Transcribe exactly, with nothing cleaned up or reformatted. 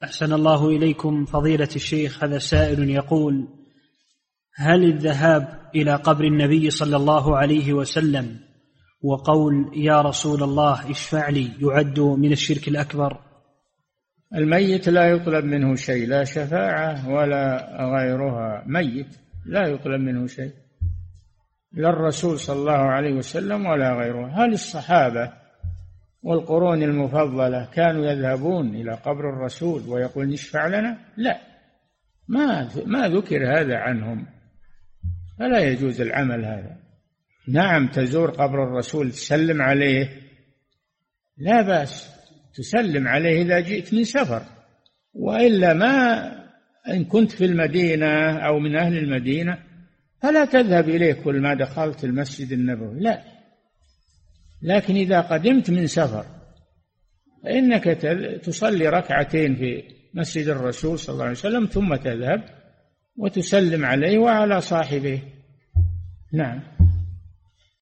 أحسن الله إليكم فضيلة الشيخ. هذا سائل يقول: هل الذهاب إلى قبر النبي صلى الله عليه وسلم وقول يا رسول الله اشفع لي يعد من الشرك الأكبر؟ الميت لا يطلب منه شيء، لا شفاعة ولا غيرها، ميت لا يطلب منه شيء، لا الرسول صلى الله عليه وسلم ولا غيره. هل الصحابة والقرون المفضلة كانوا يذهبون إلى قبر الرسول ويقول اشفع لنا؟ لا، ما ما ذكر هذا عنهم، فلا يجوز العمل هذا. نعم، تزور قبر الرسول تسلم عليه، لا بأس، تسلم عليه إذا جئت من سفر، وإلا ما إن كنت في المدينة أو من أهل المدينة فلا تذهب إليه كل ما دخلت المسجد النبوي، لا. لكن إذا قدمت من سفر فإنك تصلي ركعتين في مسجد الرسول صلى الله عليه وسلم ثم تذهب وتسلم عليه وعلى صاحبه. نعم.